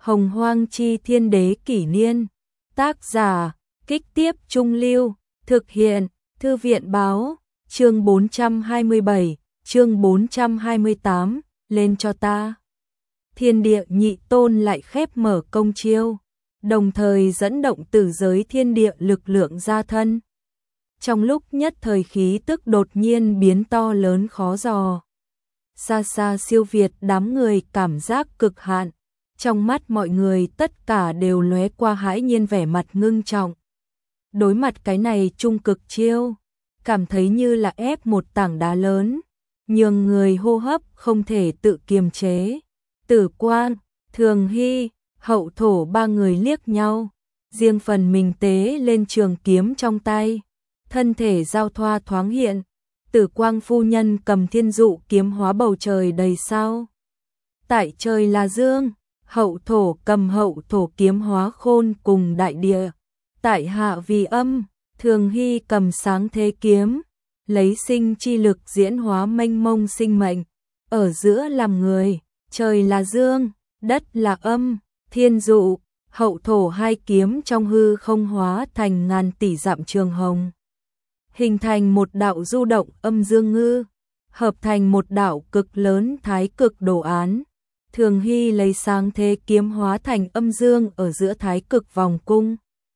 Hồng Hoang Chi Thiên Đế Kỷ Niên. Tác giả, Kích Tiếp Trung Lưu. Thực hiện, Thư viện Báo. Chương 427, chương 428, lên cho ta. Thiên địa nhị tôn lại khép mở công chiêu, đồng thời dẫn động tử giới thiên địa lực lượng ra thân. Trong lúc nhất thời khí tức đột nhiên biến to lớn khó dò. Xa xa siêu việt đám người cảm giác cực hạn. Trong mắt mọi người tất cả đều lóe qua hãi nhiên vẻ mặt ngưng trọng. Đối mặt cái này trung cực chiêu, cảm thấy như là ép một tảng đá lớn, nhường người hô hấp không thể tự kiềm chế. Tử Quan, Thường Hy, Hậu Thổ ba người liếc nhau, riêng phần mình tế lên trường kiếm trong tay, thân thể giao thoa thoáng hiện. Tử Quang phu nhân cầm thiên dụ kiếm hóa bầu trời đầy sao. Tại trời là dương, Hậu Thổ cầm hậu thổ kiếm hóa khôn cùng đại địa. Tại hạ vì âm, Thường Hy cầm sáng thế kiếm, lấy sinh chi lực diễn hóa mênh mông sinh mệnh. Ở giữa làm người, trời là dương, đất là âm, thiên dụ, hậu thổ hai kiếm trong hư không hóa thành ngàn tỷ dặm trường hồng. Hình thành một đạo du động âm dương ngư, hợp thành một đạo cực lớn thái cực đồ án. Thường Hy lấy sáng thế kiếm hóa thành âm dương ở giữa thái cực vòng cung.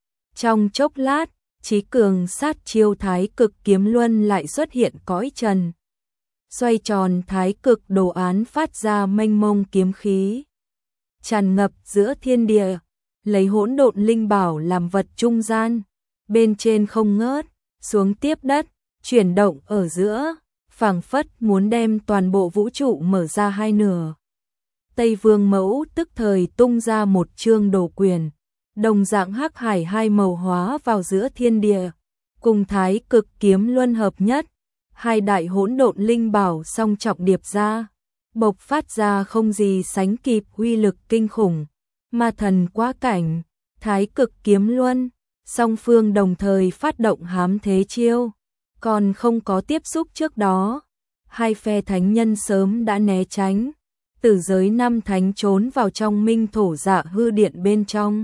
Trong chốc lát, chí cường sát chiêu thái cực kiếm luân lại xuất hiện cõi trần. Xoay tròn thái cực đồ án phát ra mênh mông kiếm khí, tràn ngập giữa thiên địa, lấy hỗn độn linh bảo làm vật trung gian, bên trên không ngớt, xuống tiếp đất, chuyển động ở giữa, phảng phất muốn đem toàn bộ vũ trụ mở ra hai nửa. Tây Vương Mẫu tức thời tung ra một chương đồ quyền, đồng dạng hắc hải hai màu hóa vào giữa thiên địa, cùng thái cực kiếm luân hợp nhất, hai đại hỗn độn linh bảo song trọng điệp ra, bộc phát ra không gì sánh kịp uy lực kinh khủng. Ma thần quá cảnh, thái cực kiếm luân, song phương đồng thời phát động hám thế chiêu, còn không có tiếp xúc trước đó, hai phe thánh nhân sớm đã né tránh. Tử giới năm thánh trốn vào trong minh thổ dạ hư điện bên trong,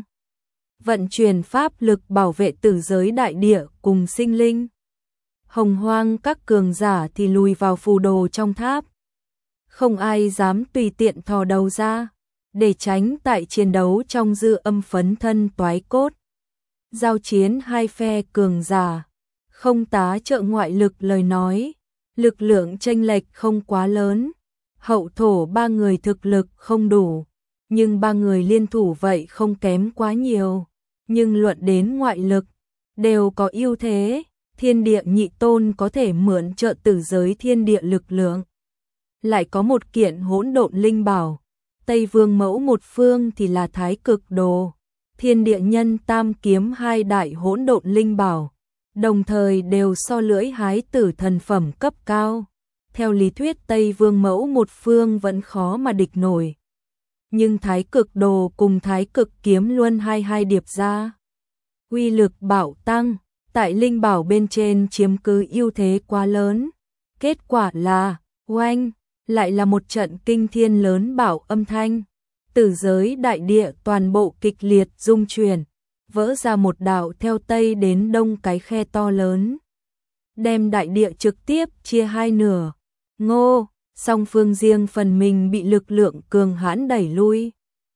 vận chuyển pháp lực bảo vệ tử giới đại địa cùng sinh linh. Hồng Hoang các cường giả thì lùi vào phù đồ trong tháp, không ai dám tùy tiện thò đầu ra, để tránh tại chiến đấu trong dư âm phấn thân toái cốt. Giao chiến hai phe cường giả, không tá trợ ngoại lực lời nói, lực lượng chênh lệch không quá lớn. Hậu thổ ba người thực lực không đủ, nhưng ba người liên thủ vậy không kém quá nhiều. Nhưng luận đến ngoại lực, đều có ưu thế. Thiên địa nhị tôn có thể mượn trợ tử giới thiên địa lực lượng. Lại có một kiện hỗn độn linh bảo. Tây Vương Mẫu một phương thì là thái cực đồ. Thiên địa nhân tam kiếm hai đại hỗn độn linh bảo. Đồng thời đều so lưỡi hái tử thần phẩm cấp cao. Theo lý thuyết Tây Vương Mẫu một phương vẫn khó mà địch nổi. Nhưng thái cực đồ cùng thái cực kiếm luân hai điệp ra, uy lực bạo tăng, tại linh bảo bên trên chiếm cứ ưu thế quá lớn. Kết quả là, oanh, lại là một trận kinh thiên lớn bảo âm thanh. Tử giới đại địa toàn bộ kịch liệt rung chuyển, vỡ ra một đạo theo tây đến đông cái khe to lớn, đem đại địa trực tiếp chia hai nửa. Ngô, song phương riêng phần mình bị lực lượng cường hãn đẩy lui.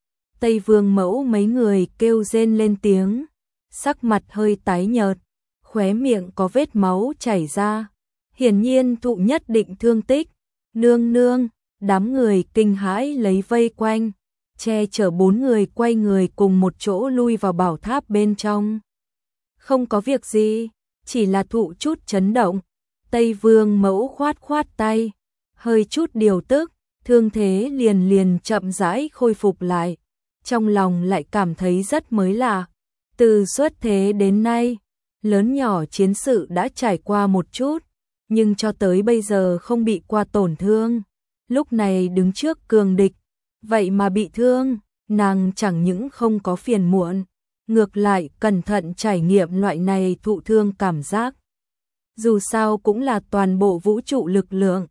Tây Vương Mẫu mấy người kêu rên lên tiếng, sắc mặt hơi tái nhợt, khóe miệng có vết máu chảy ra, hiển nhiên thụ nhất định thương tích. Nương nương, đám người kinh hãi lấy vây quanh, che chở bốn người quay người cùng một chỗ lui vào bảo tháp bên trong. Không có việc gì, chỉ là thụ chút chấn động. Tây Vương Mẫu khoát khoát tay, hơi chút điều tức, thương thế liền chậm rãi khôi phục lại. Trong lòng lại cảm thấy rất mới lạ. Từ xuất thế đến nay, lớn nhỏ chiến sự đã trải qua một chút, nhưng cho tới bây giờ không bị qua tổn thương. Lúc này đứng trước cường địch, vậy mà bị thương, nàng chẳng những không có phiền muộn, ngược lại cẩn thận trải nghiệm loại này thụ thương cảm giác. Dù sao cũng là toàn bộ vũ trụ lực lượng,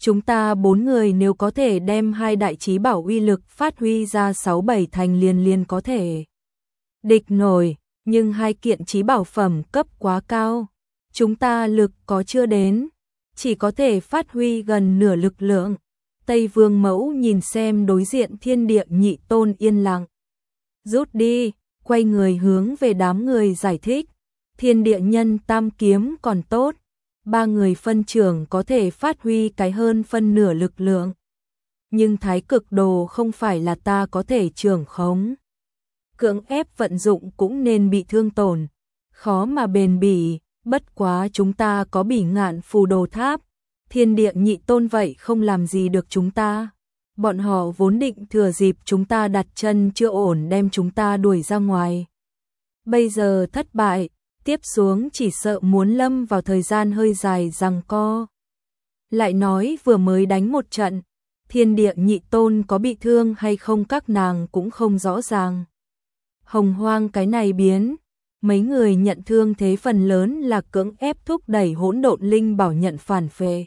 Chúng ta 4 người nếu có thể đem hai đại chí bảo uy lực phát huy ra 6-7 thành liền có thể địch nổi, nhưng hai kiện chí bảo phẩm cấp quá cao. Chúng ta lực có chưa đến, chỉ có thể phát huy gần nửa lực lượng. Tây Vương Mẫu nhìn xem đối diện Thiên Địa Nhị Tôn yên lặng. Rút đi, quay người hướng về đám người giải thích. Thiên Địa Nhân Tam Kiếm còn tốt, 3 người phân trưởng có thể phát huy cái hơn phân nửa lực lượng. Nhưng Thái Cực Đồ không phải là ta có thể trưởng khống. Cưỡng ép vận dụng cũng nên bị thương tổn, khó mà bền bỉ, bất quá chúng ta có Bỉ Ngạn Phù Đồ Tháp, Thiên Địa Nhị Tôn vậy không làm gì được chúng ta. Bọn họ vốn định thừa dịp chúng ta đặt chân chưa ổn đem chúng ta đuổi ra ngoài. Bây giờ thất bại, tiếp xuống chỉ sợ muốn lâm vào thời gian hơi dài giằng co. Lại nói vừa mới đánh một trận, Thiên Địa Nhị Tôn có bị thương hay không các nàng cũng không rõ ràng. Hồng Hoang cái này biến, mấy người nhận thương thế phần lớn là cưỡng ép thúc đẩy hỗn độn linh bảo nhận phản phệ.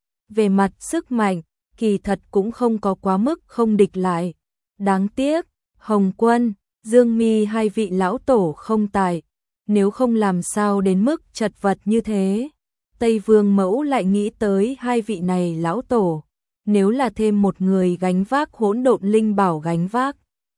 Về mặt sức mạnh, kỳ thật cũng không có quá mức không địch lại. Đáng tiếc, Hồng Quân, Dương Mi hai vị lão tổ không tại, nếu không làm sao đến mức chật vật như thế. Tây Vương Mẫu lại nghĩ tới hai vị này lão tổ, nếu là thêm một người gánh vác hỗn độn linh bảo gánh vác.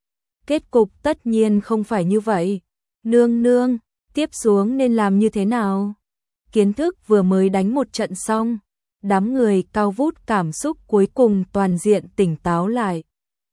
Kết cục tất nhiên không phải như vậy. Nương nương, tiếp xuống nên làm như thế nào? Kiến thức vừa mới đánh một trận xong, đám người cao vút cảm xúc cuối cùng toàn diện tỉnh táo lại.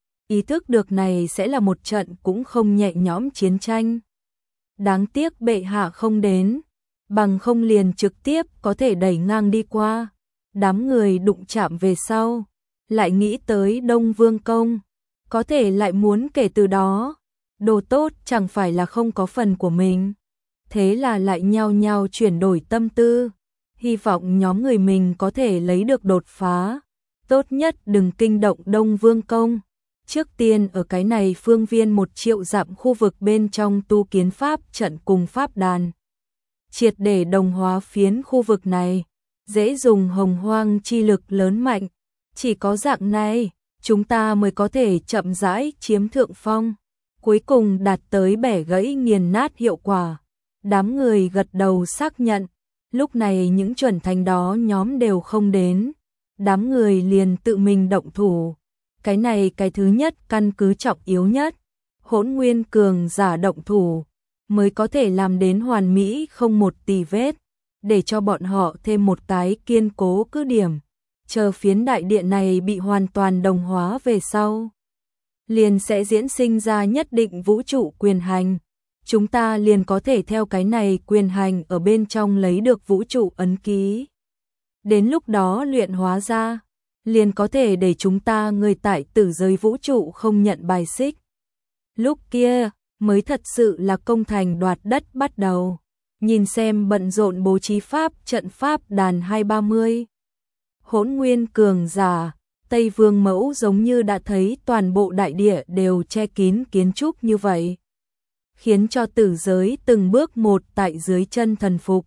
Ý thức được này sẽ là một trận cũng không nhẹ nhõm chiến tranh. Đáng tiếc bệ hạ không đến, bằng không liền trực tiếp có thể đẩy ngang đi qua. Đám người đụng chạm về sau, lại nghĩ tới Đông Vương Công, có thể lại muốn kể từ đó, đồ tốt chẳng phải là không có phần của mình. Thế là lại nhao nhao chuyển đổi tâm tư, hy vọng nhóm người mình có thể lấy được đột phá. Tốt nhất đừng kinh động Đông Vương Công. Trước tiên ở cái này phương viên 1 triệu dặm khu vực bên trong tu kiến pháp trận cùng pháp đàn. Triệt để đồng hóa phiến khu vực này, dễ dùng hồng hoang chi lực lớn mạnh. Chỉ có dạng này, chúng ta mới có thể chậm rãi chiếm thượng phong, cuối cùng đạt tới bẻ gãy nghiền nát hiệu quả. Đám người gật đầu xác nhận, lúc này những chuẩn thánh đó nhóm đều không đến. Đám người liền tự mình động thủ. Cái này cái thứ nhất căn cứ trọng yếu nhất, Hỗn Nguyên cường giả động thủ, mới có thể làm đến hoàn mỹ không một tì vết, để cho bọn họ thêm một cái kiên cố cứ điểm. Chờ phiến đại điện này bị hoàn toàn đồng hóa về sau, liền sẽ diễn sinh ra nhất định vũ trụ quyền hành. Chúng ta liền có thể theo cái này quyền hành ở bên trong lấy được vũ trụ ấn ký. Đến lúc đó luyện hóa ra, liền có thể để chúng ta người tại tử giới vũ trụ không nhận bài xích. Lúc kia, mới thật sự là công thành đoạt đất bắt đầu. Nhìn xem bận rộn bố trí pháp trận pháp đàn 230. Hỗn Nguyên cường giả, Tây Vương Mẫu giống như đã thấy toàn bộ đại địa đều che kín kiến trúc như vậy, khiến cho tử giới từng bước một tại dưới chân thần phục.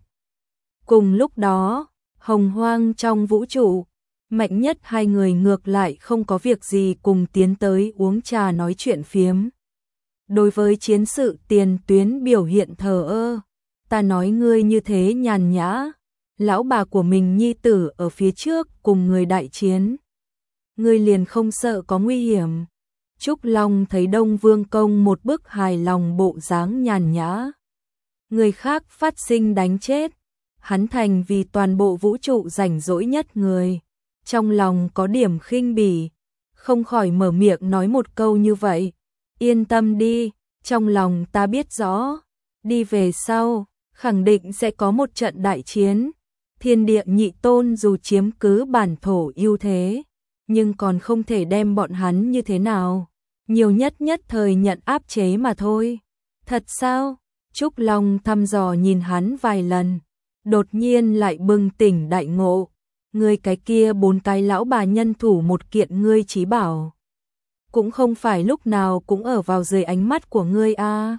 Cùng lúc đó, hồng hoang trong vũ trụ, mạnh nhất hai người ngược lại không có việc gì cùng tiến tới uống trà nói chuyện phiếm. Đối với chiến sự tiền tuyến biểu hiện thờ ơ, ta nói ngươi như thế nhàn nhã, lão bà của mình nhi tử ở phía trước cùng người đại chiến. Ngươi liền không sợ có nguy hiểm. Trúc Long thấy Đông Vương Công một bức hài lòng bộ dáng nhàn nhã. Người khác phát sinh đánh chết, hắn thành vì toàn bộ vũ trụ rảnh rỗi nhất người. Trong lòng có điểm khinh bỉ, không khỏi mở miệng nói một câu như vậy. Yên tâm đi, trong lòng ta biết rõ, đi về sau, khẳng định sẽ có một trận đại chiến. Thiên Địa Nhị Tôn dù chiếm cứ bản thổ ưu thế, nhưng còn không thể đem bọn hắn như thế nào. Nhiều nhất thời nhận áp chế mà thôi. Thật sao? Trúc Long thăm dò nhìn hắn vài lần, đột nhiên lại bừng tỉnh đại ngộ. Ngươi cái kia 4 cái lão bà nhân thủ một kiện ngươi chí bảo, cũng không phải lúc nào cũng ở vào dưới ánh mắt của ngươi a.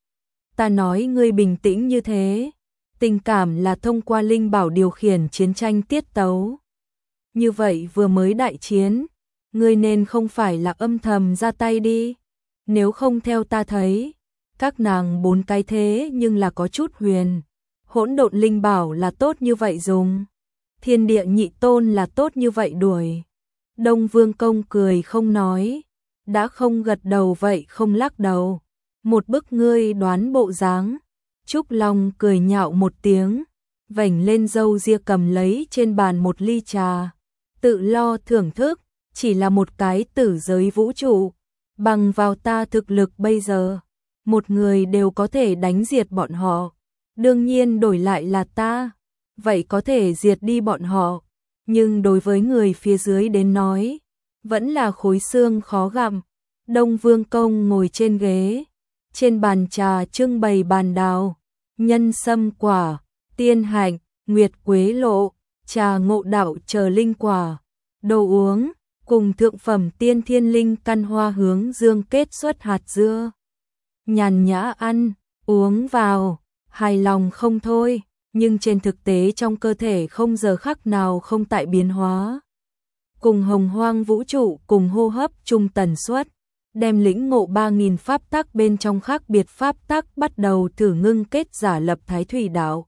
Ta nói ngươi bình tĩnh như thế, tình cảm là thông qua linh bảo điều khiển chiến tranh tiết tấu. như vậy vừa mới đại chiến, ngươi nên không phải là âm thầm ra tay đi, nếu không theo ta thấy, các nàng 4 cái thế nhưng là có chút huyền, hỗn độn linh bảo là tốt như vậy dùng, thiên địa nhị tôn là tốt như vậy đuổi. Đông Vương Công cười không nói, đã không gật đầu vậy không lắc đầu, một bức ngươi đoán bộ dáng. Trúc Long cười nhạo một tiếng, vảnh lên râu ria cầm lấy trên bàn một ly trà, tự lo thưởng thức, chỉ là một cái tử giới vũ trụ, bằng vào ta thực lực bây giờ, một người đều có thể đánh diệt bọn họ, đương nhiên đổi lại là ta, vậy có thể diệt đi bọn họ, nhưng đối với người phía dưới đến nói, vẫn là khối xương khó gặm. Đông Vương Công ngồi trên ghế, trên bàn trà trưng bày bàn đào, nhân sâm quả, tiên hạnh, nguyệt quế lộ, trà ngộ đạo chờ linh quả, đồ uống, cùng thượng phẩm tiên thiên linh căn hoa hướng dương kết xuất hạt dưa. Nhàn nhã ăn, uống vào, hài lòng không thôi, nhưng trên thực tế trong cơ thể không giờ khắc nào không tại biến hóa. Cùng hồng hoang vũ trụ cùng hô hấp chung tần suất, đem lĩnh ngộ 3.000 pháp tắc bên trong khác biệt pháp tắc bắt đầu thử ngưng kết giả lập thái thủy đạo.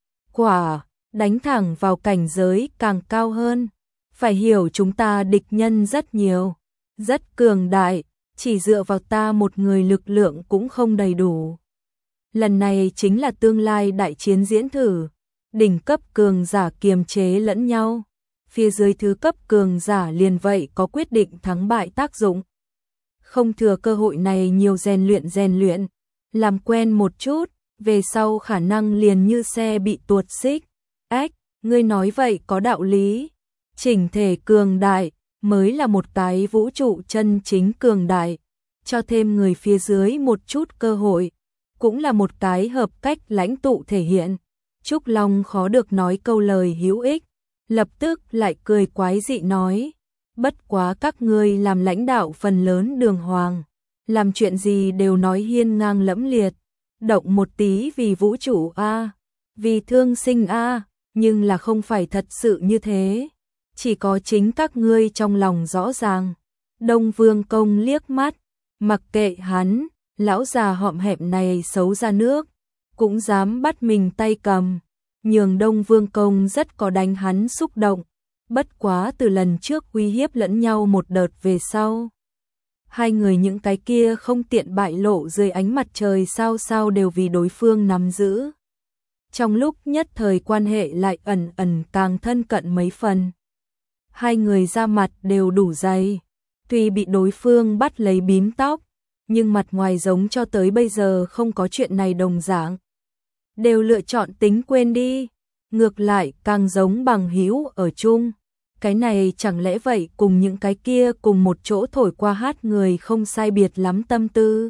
Quả, đánh thẳng vào cảnh giới càng cao hơn. Phải hiểu chúng ta địch nhân rất nhiều, rất cường đại, chỉ dựa vào ta một người lực lượng cũng không đầy đủ. Lần này chính là tương lai đại chiến diễn thử, đỉnh cấp cường giả kiềm chế lẫn nhau, phía dưới thứ cấp cường giả liền vậy có quyết định thắng bại tác dụng. Không thừa cơ hội này nhiều rèn luyện, làm quen một chút, về sau khả năng liền như xe bị tuột xích. Ách, ngươi nói vậy có đạo lý, chỉnh thể cường đại mới là một cái vũ trụ chân chính cường đại, cho thêm người phía dưới một chút cơ hội, cũng là một cái hợp cách lãnh tụ thể hiện. Trúc Long khó được nói câu lời hữu ích, lập tức lại cười quái dị nói, bất quá các ngươi làm lãnh đạo phần lớn đường hoàng, làm chuyện gì đều nói hiên ngang lẫm liệt, động một tí vì vũ trụ a, vì thương sinh a, nhưng là không phải thật sự như thế, chỉ có chính các ngươi trong lòng rõ ràng. Đông Vương Công liếc mắt, mặc kệ hắn, lão già hõm hẹm này xấu ra nước, cũng dám bắt mình tay cầm, nhường Đông Vương Công rất có đánh hắn xúc động, bất quá từ lần trước uy hiếp lẫn nhau một đợt về sau. Hai người những cái kia không tiện bại lộ dưới ánh mặt trời sao đều vì đối phương nắm giữ. Trong lúc nhất thời quan hệ lại ẩn ẩn càng thân cận mấy phần. Hai người ra mặt đều đủ dày, tuy bị đối phương bắt lấy bím tóc, nhưng mặt ngoài giống cho tới bây giờ không có chuyện này đồng dạng. Đều lựa chọn tính quên đi, ngược lại càng giống bằng hữu ở chung. Cái này chẳng lẽ vậy cùng những cái kia cùng một chỗ thổi qua hát người không sai biệt lắm tâm tư.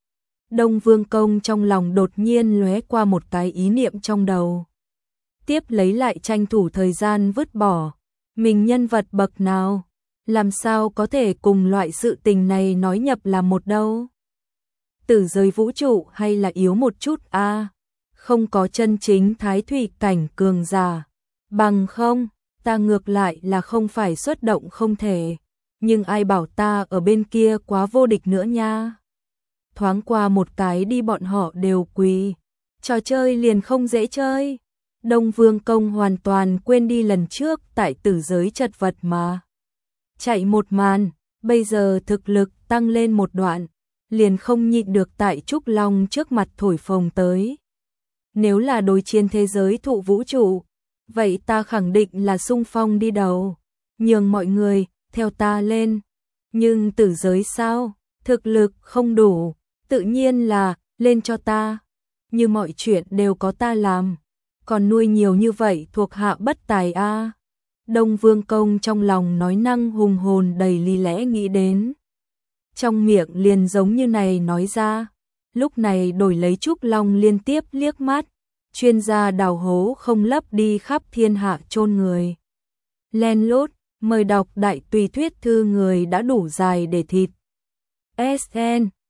Đông Vương Công trong lòng đột nhiên lóe qua một cái ý niệm trong đầu. Tiếp lấy lại tranh thủ thời gian vứt bỏ. Mình nhân vật bậc nào, làm sao có thể cùng loại sự tình này nói nhập là một đâu. Tử giới vũ trụ hay là yếu một chút a, không có chân chính thái thủy cảnh cường giả. Bằng không, ta ngược lại là không phải xuất động không thể, nhưng ai bảo ta ở bên kia quá vô địch nữa nha. Thoáng qua một cái đi bọn họ đều quỳ, trò chơi liền không dễ chơi. Đông Vương Công hoàn toàn quên đi lần trước tại tử giới chật vật mà. Chạy một màn, bây giờ thực lực tăng lên một đoạn, liền không nhịn được tại Trúc Long trước mặt thổi phồng tới. Nếu là đối chiến thế giới thụ vũ trụ, vậy ta khẳng định là xung phong đi đầu, nhường mọi người theo ta lên. Nhưng tử giới sao, thực lực không đủ, tự nhiên là lên cho ta, như mọi chuyện đều có ta làm, còn nuôi nhiều như vậy thuộc hạ bất tài a. Đông Vương Công trong lòng nói năng hùng hồn đầy lý lẽ nghĩ đến, trong miệng liền giống như này nói ra. Lúc này đổi lấy Trúc Long liên tiếp liếc mắt, chuyên gia đào hố không lấp đi khắp thiên hạ chôn người. Len lút, mời đọc đại tùy thuyết thư người đã đủ dài để thịt. SN